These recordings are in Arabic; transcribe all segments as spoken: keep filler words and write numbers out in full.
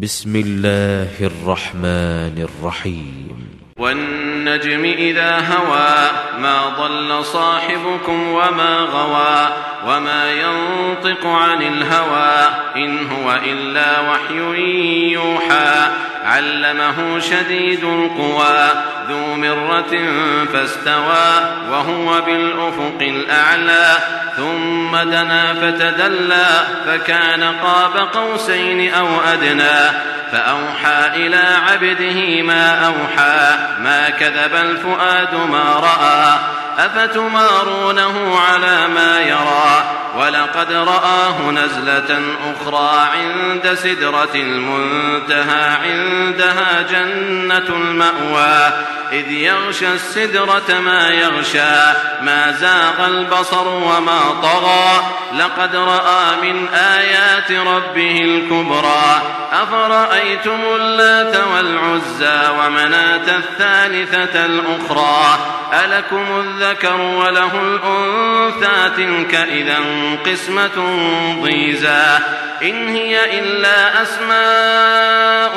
بسم الله الرحمن الرحيم والنجم إذا هوى ما ضل صاحبكم وما غوى وما ينطق عن الهوى إن هو إلا وحي يوحى علمه شديد القوى ذو مرة فاستوى وهو بالأفق الأعلى ثم دنا فتدلى فكان قاب قوسين أو أدنى فأوحى إلى عبده ما أوحى ما كذب الفؤاد ما رأى أفتمارونه على ما يرى ولقد رآه نزلة أخرى عند سدرة المنتهى عندها جنة المأوى إذ يغشى السدرة ما يغشى ما زاغ البصر وما طغى لقد رأى من آيات ربه الكبرى أفرأيتم اللات والعزى ومناة الثالثة الأخرى ألكم الذكر وله الأنثى تلك إذا قسمة ضيزى إن هي إلا أسماء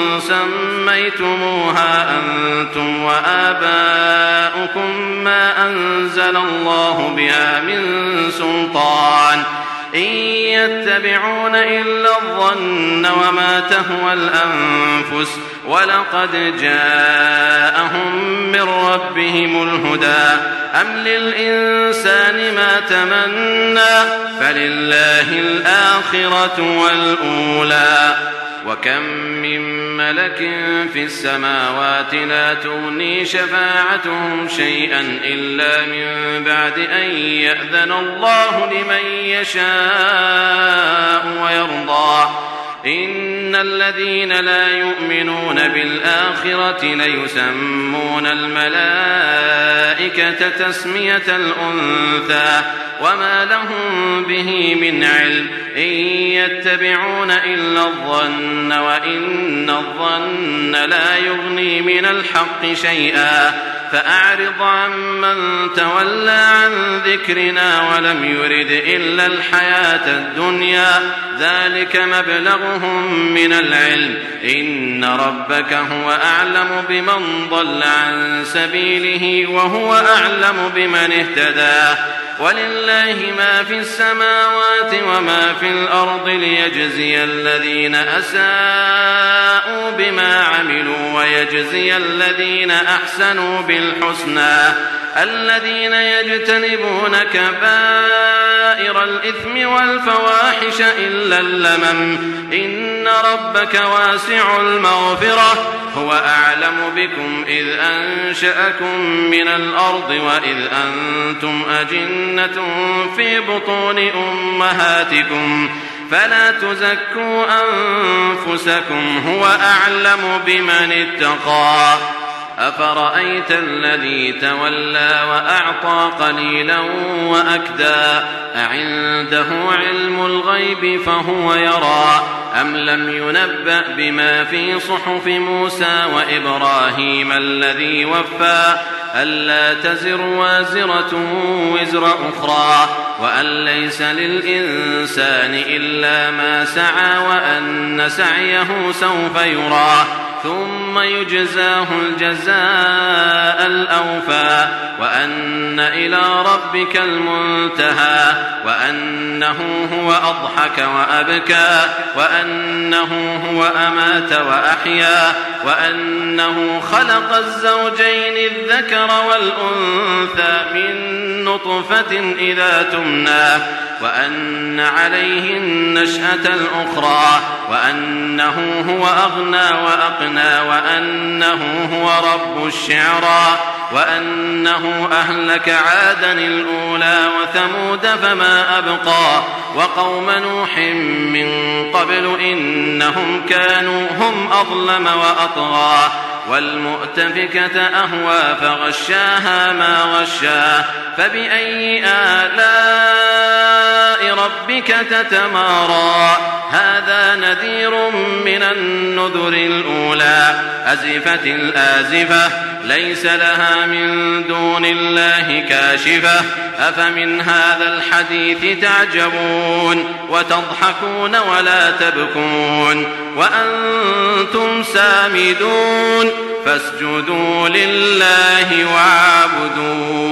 سميتموها أنتم وآباؤكم ما أنزل الله بها من سلطان إن يتبعون إلا الظن وما تهوى الأنفس ولقد جاءهم من ربهم الهدى أم للإنسان ما تمنى فلله الآخرة والأولى وكم من ملك في السماوات لا تغني شفاعتهم شيئا إلا من بعد أن يأذن الله لمن يشاء ويرضى إن الذين لا يؤمنون بالآخرة ليسمون الملائكة تسمية الأنثى وما لهم به من علم إن يتبعون إلا الظن وإن الظن لا يغني من الحق شيئا فأعرض عمن تولى عن ذكرنا ولم يرد إلا الحياة الدنيا ذلك مبلغهم من العلم إن ربك هو أعلم بمن ضل عن سبيله وهو أعلم بمن اهتدى ولله ما في السماوات وما في الأرض ليجزي الذين أساءوا بما عملوا ويجزي الذين أحسنوا بالحسنى الذين يجتنبون كبائر الإثم والفواحش إلا اللمم إن ربك واسع المغفرة هو أعلم بكم إذ أنشأكم من الأرض وإذ أنتم أجنة في بطون أمهاتكم فلا تزكوا أنفسكم هو أعلم بمن اتقى أفرأيت الذي تولى وأعطى قليلا وأكدى أعنده علم الغيب فهو يرى أم لم ينبأ بما في صحف موسى وإبراهيم الذي وفى ألا تزر وازرة وزر أخرى وأن ليس للإنسان إلا ما سعى وأن سعيه سوف يرى ثم يجزاه الجزاء الأوفى وأن إلى ربك المنتهى وأنه هو أضحك وأبكى وأنه هو أمات وأحيا وأنه خلق الزوجين الذكر والأنثى من نطفة إذا تمنى وأن عليه النشأة الأخرى وأنه هو أغنى وأقنى وأنه هو رب الشعرى وأنه أهلك عادا الأولى وثمود فما أبقى وقوم نوح من قبل إنهم كانوا هم أظلم وأطغى والمؤتفكة أهوى فغشاها ما غشا فبأي آلاء ربك تتمارى هذا نذير من النذر الأولى أزفت الآزفة ليس لها من دون الله كاشفة أفمن هذا الحديث تعجبون وتضحكون ولا تبكون وأنتم سامدون فاسجدوا لله واعبدون.